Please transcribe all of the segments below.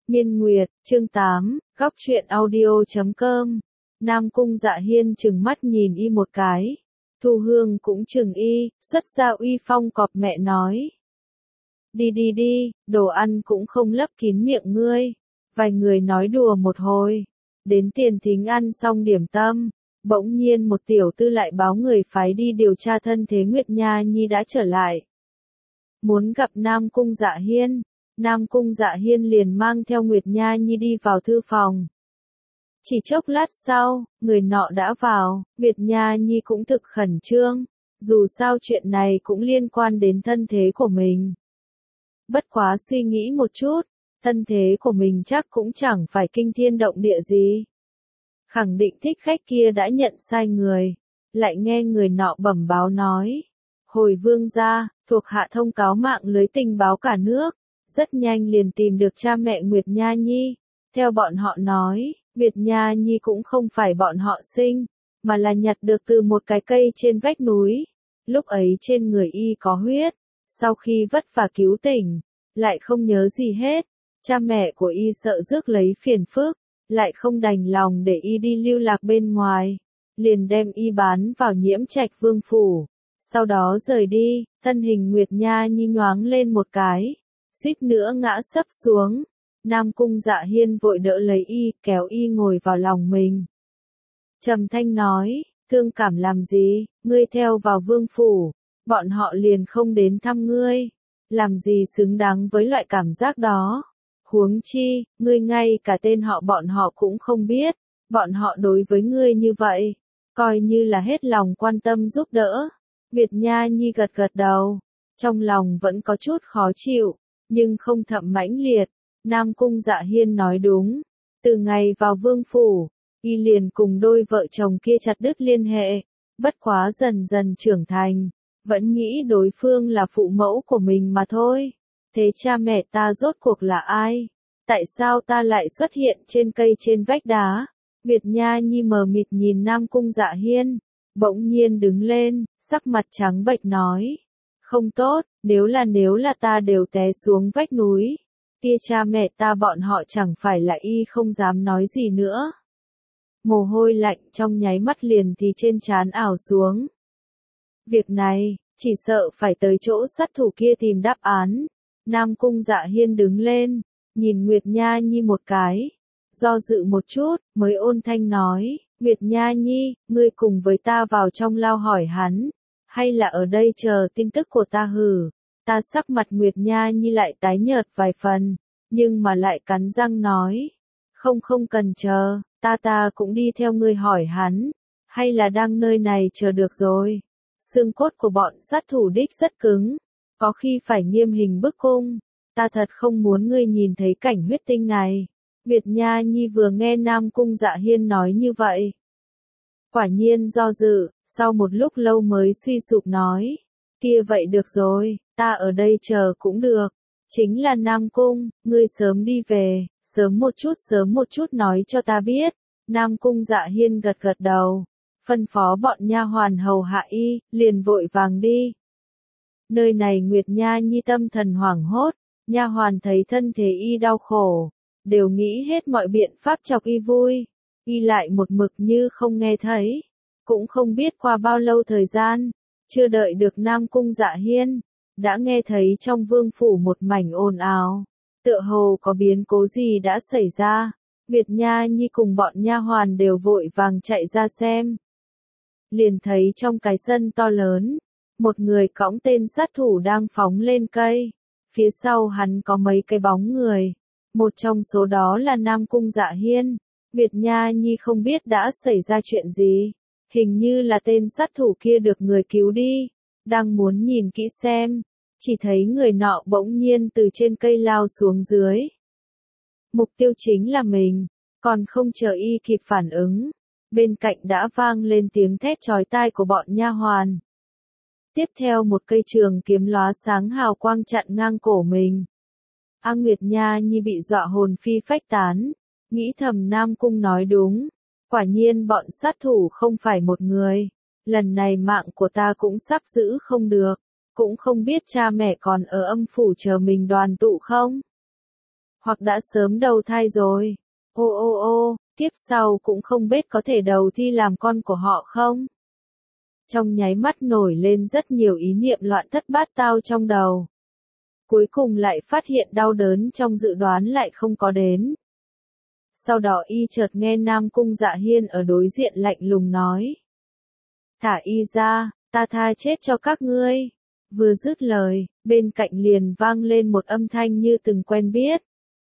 Miên Nguyệt, chương 8, góc truyện audio.com. Nam Cung Dạ Hiên chừng mắt nhìn y một cái. Thu Hương cũng chừng y, xuất ra uy phong cọp mẹ nói. Đi đi đi, đồ ăn cũng không lấp kín miệng ngươi. Vài người nói đùa một hồi. Đến tiền thính ăn xong điểm tâm. Bỗng nhiên một tiểu tư lại báo người phái đi điều tra thân thế Nguyệt Nha Nhi đã trở lại. Muốn gặp Nam Cung Dạ Hiên. Nam Cung Dạ Hiên liền mang theo Nguyệt Nha Nhi đi vào thư phòng. Chỉ chốc lát sau, người nọ đã vào, Nguyệt Nha Nhi cũng thực khẩn trương, dù sao chuyện này cũng liên quan đến thân thế của mình. Bất quá suy nghĩ một chút, thân thế của mình chắc cũng chẳng phải kinh thiên động địa gì. Khẳng định thích khách kia đã nhận sai người, lại nghe người nọ bẩm báo nói. Hồi vương gia, thuộc hạ thông cáo mạng lưới tình báo cả nước. Rất nhanh liền tìm được cha mẹ Nguyệt Nha Nhi. Theo bọn họ nói, Nguyệt Nha Nhi cũng không phải bọn họ sinh, mà là nhặt được từ một cái cây trên vách núi. Lúc ấy trên người y có huyết, sau khi vất vả cứu tỉnh, lại không nhớ gì hết. Cha mẹ của y sợ rước lấy phiền phức, lại không đành lòng để y đi lưu lạc bên ngoài, liền đem y bán vào Nhiễm Trạch vương phủ. Sau đó rời đi, thân hình Nguyệt Nha Nhi nhoáng lên một cái. Suýt nữa ngã sấp xuống. Nam Cung Dạ Hiên vội đỡ lấy y, kéo y ngồi vào lòng mình. Trầm thanh nói, thương cảm làm gì, ngươi theo vào vương phủ, bọn họ liền không đến thăm ngươi. Làm gì xứng đáng với loại cảm giác đó. Huống chi, ngươi ngay cả tên họ bọn họ cũng không biết, bọn họ đối với ngươi như vậy, coi như là hết lòng quan tâm giúp đỡ. Nguyệt Nha Nhi gật gật đầu, trong lòng vẫn có chút khó chịu. Nhưng không thậm mãnh liệt. Nam Cung Dạ Hiên nói đúng. Từ ngày vào vương phủ, y liền cùng đôi vợ chồng kia chặt đứt liên hệ. Bất quá dần dần trưởng thành, vẫn nghĩ đối phương là phụ mẫu của mình mà thôi. Thế cha mẹ ta rốt cuộc là ai? Tại sao ta lại xuất hiện trên cây trên vách đá? Nguyệt Nha Nhi mờ mịt nhìn Nam Cung Dạ Hiên, bỗng nhiên đứng lên, sắc mặt trắng bệch nói. Không tốt, nếu là ta đều té xuống vách núi, kia cha mẹ ta bọn họ chẳng phải là y không dám nói gì nữa. Mồ hôi lạnh trong nháy mắt liền thì trên trán ảo xuống. Việc này, chỉ sợ phải tới chỗ sát thủ kia tìm đáp án. Nam Cung Dạ Hiên đứng lên, nhìn Nguyệt Nha Nhi một cái, do dự một chút, mới ôn thanh nói, Nguyệt Nha Nhi, ngươi cùng với ta vào trong lao hỏi hắn. Hay là ở đây chờ tin tức của ta hử? Ta sắc mặt Nguyệt Nha Nhi lại tái nhợt vài phần, nhưng mà lại cắn răng nói. Không cần chờ, ta cũng đi theo ngươi hỏi hắn. Hay là đang nơi này chờ được rồi? Xương cốt của bọn sát thủ đích rất cứng, có khi phải nghiêm hình bức cung. Ta thật không muốn ngươi nhìn thấy cảnh huyết tinh này. Nguyệt Nha Nhi vừa nghe Nam Cung Dạ Hiên nói như vậy, quả nhiên do dự, sau một lúc lâu mới suy sụp nói. Kia vậy được rồi, ta ở đây chờ cũng được. Chính là Nam Cung, ngươi sớm đi về, sớm một chút nói cho ta biết. Nam Cung Dạ Hiên gật gật đầu, phân phó bọn nha hoàn hầu hạ y, liền vội vàng đi. Nơi này Nguyệt Nha Nhi tâm thần hoảng hốt, nha hoàn thấy thân thể y đau khổ, đều nghĩ hết mọi biện pháp chọc y vui. Y lại một mực như không nghe thấy, cũng không biết qua bao lâu thời gian, chưa đợi được Nam Cung Dạ Hiên, đã nghe thấy trong vương phủ một mảnh ồn ào, tựa hồ có biến cố gì đã xảy ra. Nguyệt Nha Nhi cùng bọn nha hoàn đều vội vàng chạy ra xem. Liền thấy trong cái sân to lớn, một người cõng tên sát thủ đang phóng lên cây, phía sau hắn có mấy cái bóng người, một trong số đó là Nam Cung Dạ Hiên. Nguyệt Nha Nhi không biết đã xảy ra chuyện gì, hình như là tên sát thủ kia được người cứu đi, đang muốn nhìn kỹ xem, chỉ thấy người nọ bỗng nhiên từ trên cây lao xuống dưới. Mục tiêu chính là mình, còn không chờ y kịp phản ứng, bên cạnh đã vang lên tiếng thét chói tai của bọn nha hoàn. Tiếp theo một cây trường kiếm lóa sáng hào quang chặn ngang cổ mình. Nguyệt Nha Nhi bị dọa hồn phi phách tán. Nghĩ thầm Nam Cung nói đúng, quả nhiên bọn sát thủ không phải một người, lần này mạng của ta cũng sắp giữ không được, cũng không biết cha mẹ còn ở âm phủ chờ mình đoàn tụ không. hoặc đã sớm đầu thai rồi. Ô, tiếp sau cũng không biết có thể đầu thi làm con của họ không? Trong nháy mắt nổi lên rất nhiều ý niệm loạn thất bát tao trong đầu. Cuối cùng lại phát hiện đau đớn trong dự đoán lại không có đến. Sau đó y chợt nghe Nam Cung Dạ Hiên ở đối diện lạnh lùng nói. Thả y ra, ta tha chết cho các ngươi. Vừa dứt lời, bên cạnh liền vang lên một âm thanh như từng quen biết.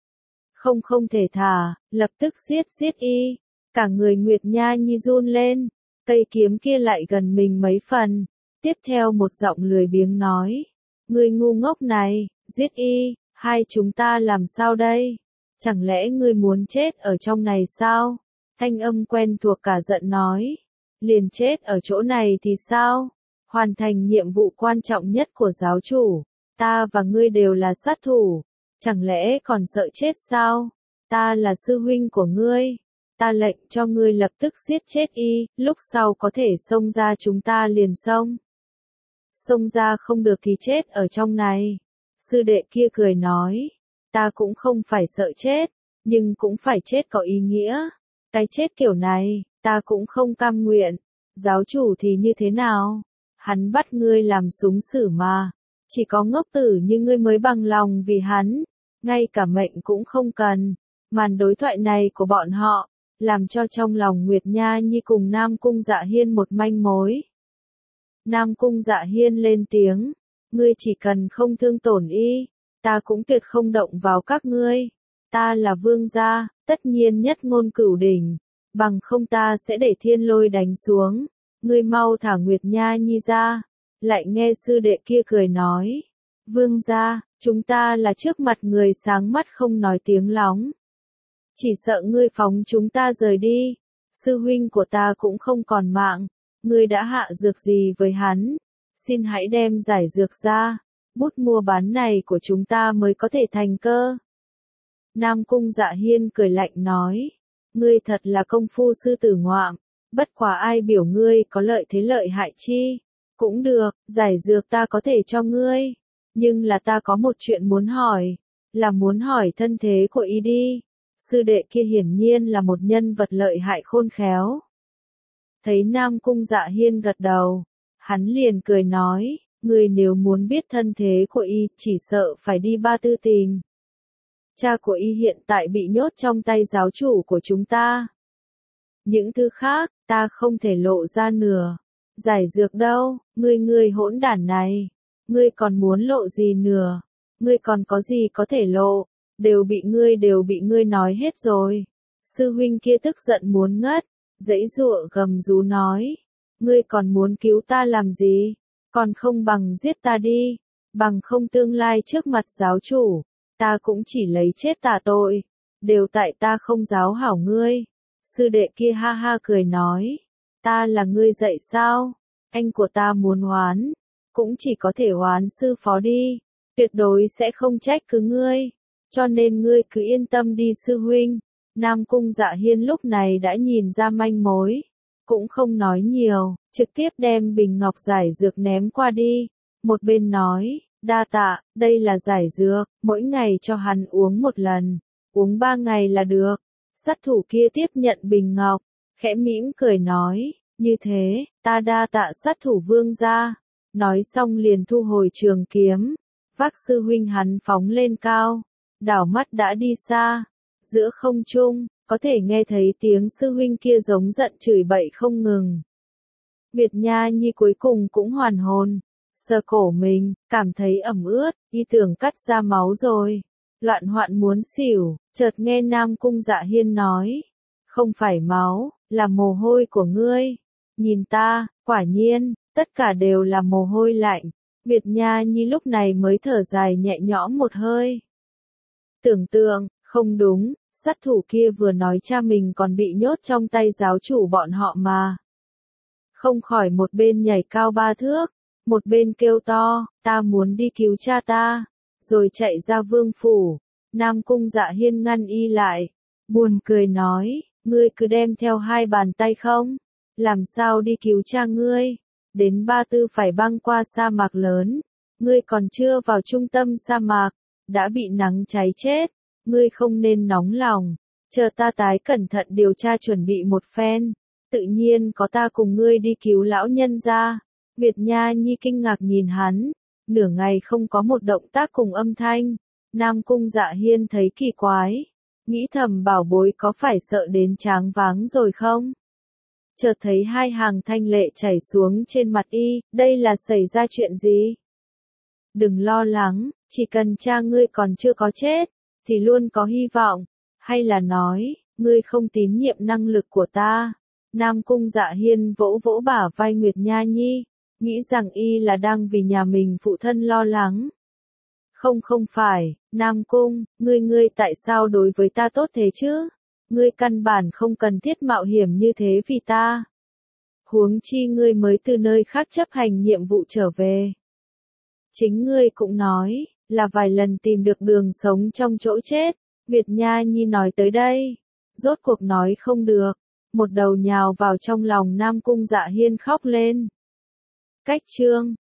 Không thể thả, lập tức giết y. Cả người Nguyệt Nha Nhi run lên, cây kiếm kia lại gần mình mấy phần. Tiếp theo một giọng lười biếng nói. Ngươi ngu ngốc này, giết y, hai chúng ta làm sao đây? Chẳng lẽ ngươi muốn chết ở trong này sao? Thanh âm quen thuộc cả giận nói. Liền chết ở chỗ này thì sao? Hoàn thành nhiệm vụ quan trọng nhất của giáo chủ. Ta và ngươi đều là sát thủ. Chẳng lẽ còn sợ chết sao? Ta là sư huynh của ngươi. Ta lệnh cho ngươi lập tức giết chết y, lúc sau có thể xông ra chúng ta liền xông. Xông ra không được thì chết ở trong này. Sư đệ kia cười nói. Ta cũng không phải sợ chết, nhưng cũng phải chết có ý nghĩa. Cái chết kiểu này, ta cũng không cam nguyện. Giáo chủ thì như thế nào? Hắn bắt ngươi làm súng sử mà. Chỉ có ngốc tử như ngươi mới bằng lòng vì hắn. Ngay cả mệnh cũng không cần. Màn đối thoại này của bọn họ, làm cho trong lòng Nguyệt Nha Nhi cùng Nam Cung Dạ Hiên một manh mối. Nam Cung Dạ Hiên lên tiếng. Ngươi chỉ cần không thương tổn y, ta cũng tuyệt không động vào các ngươi. Ta là vương gia, tất nhiên nhất ngôn cửu đỉnh. Bằng không ta sẽ để thiên lôi đánh xuống. Ngươi mau thả Nguyệt Nha Nhi ra. Lại nghe sư đệ kia cười nói. Vương gia, chúng ta là trước mặt người sáng mắt không nói tiếng lóng. Chỉ sợ ngươi phóng chúng ta rời đi. Sư huynh của ta cũng không còn mạng. Ngươi đã hạ dược gì với hắn? Xin hãy đem giải dược ra. Bút mua bán này của chúng ta mới có thể thành cơ. Nam Cung Dạ Hiên cười lạnh nói. Ngươi thật là công phu sư tử ngoạm. Bất quá ai biểu ngươi có lợi thế lợi hại chi. Cũng được, giải dược ta có thể cho ngươi. Nhưng là ta có một chuyện muốn hỏi. Là muốn hỏi thân thế của y đi. Sư đệ kia hiển nhiên là một nhân vật lợi hại khôn khéo. Thấy Nam Cung Dạ Hiên gật đầu. Hắn liền cười nói. Ngươi nếu muốn biết thân thế của y, chỉ sợ phải đi Ba Tư tìm. Cha của y hiện tại bị nhốt trong tay giáo chủ của chúng ta. Những thứ khác, ta không thể lộ ra nửa. Giải dược đâu, ngươi hỗn đản này. Ngươi còn muốn lộ gì nửa? Ngươi còn có gì có thể lộ? Đều bị ngươi nói hết rồi. Sư huynh kia tức giận muốn ngất. Giãy giụa gầm rú nói. Ngươi còn muốn cứu ta làm gì? Còn không bằng giết ta đi. Bằng không tương lai trước mặt giáo chủ. Ta cũng chỉ lấy chết tạ tội. Đều tại ta không giáo hảo ngươi. Sư đệ kia ha ha cười nói. Ta là ngươi dạy sao? Anh của ta muốn oán. Cũng chỉ có thể oán sư phó đi. Tuyệt đối sẽ không trách cứ ngươi. Cho nên ngươi cứ yên tâm đi sư huynh. Nam Cung Dạ Hiên lúc này đã nhìn ra manh mối. Cũng không nói nhiều, trực tiếp đem bình ngọc giải dược ném qua đi. Một bên nói, đa tạ, đây là giải dược, mỗi ngày cho hắn uống một lần. Uống 3 ngày là được. Sát thủ kia tiếp nhận bình ngọc, khẽ mỉm cười nói, như thế, ta đa tạ sát thủ vương gia. Nói xong liền thu hồi trường kiếm. Vác sư huynh hắn phóng lên cao. Đảo mắt đã đi xa. Giữa không trung, có thể nghe thấy tiếng sư huynh kia giống giận chửi bậy không ngừng. Nguyệt Nha Nhi cuối cùng cũng hoàn hồn. Sờ cổ mình, cảm thấy ẩm ướt, y tưởng cắt ra máu rồi. Loạn hoạn muốn xỉu, chợt nghe Nam Cung Dạ Hiên nói. Không phải máu, là mồ hôi của ngươi. Nhìn ta, quả nhiên, tất cả đều là mồ hôi lạnh. Nguyệt Nha Nhi lúc này mới thở dài nhẹ nhõm một hơi. Tưởng tượng, không đúng, sát thủ kia vừa nói cha mình còn bị nhốt trong tay giáo chủ bọn họ mà. Không khỏi một bên nhảy cao 3 thước, một bên kêu to, ta muốn đi cứu cha ta, rồi chạy ra vương phủ. Nam Cung Dạ Hiên ngăn y lại, buồn cười nói, ngươi cứ đem theo 2 bàn tay không? Làm sao đi cứu cha ngươi? Đến Ba Tư phải băng qua sa mạc lớn, ngươi còn chưa vào trung tâm sa mạc, đã bị nắng cháy chết. ngươi không nên nóng lòng, chờ ta tái cẩn thận điều tra chuẩn bị một phen, tự nhiên có ta cùng ngươi đi cứu lão nhân gia. Việt Nha Nhi kinh ngạc nhìn hắn, nửa ngày không có một động tác cùng âm thanh. Nam Cung Dạ Hiên thấy kỳ quái, nghĩ thầm bảo bối có phải sợ đến choáng váng rồi không? Chợt thấy hai hàng thanh lệ chảy xuống trên mặt y, đây là xảy ra chuyện gì? Đừng lo lắng, chỉ cần cha ngươi còn chưa có chết, thì luôn có hy vọng, hay là nói, ngươi không tín nhiệm năng lực của ta? Nam Cung Dạ Hiên vỗ vỗ bả vai Nguyệt Nha Nhi, nghĩ rằng y là đang vì nhà mình phụ thân lo lắng. Không phải, Nam Cung, ngươi tại sao đối với ta tốt thế chứ? Ngươi căn bản không cần thiết mạo hiểm như thế vì ta. Huống chi ngươi mới từ nơi khác chấp hành nhiệm vụ trở về. Chính ngươi cũng nói, là vài lần tìm được đường sống trong chỗ chết. Việt Nha Nhi nói tới đây, rốt cuộc nói không được, một đầu nhào vào trong lòng Nam Cung Dạ Hiên khóc lên. Cách chương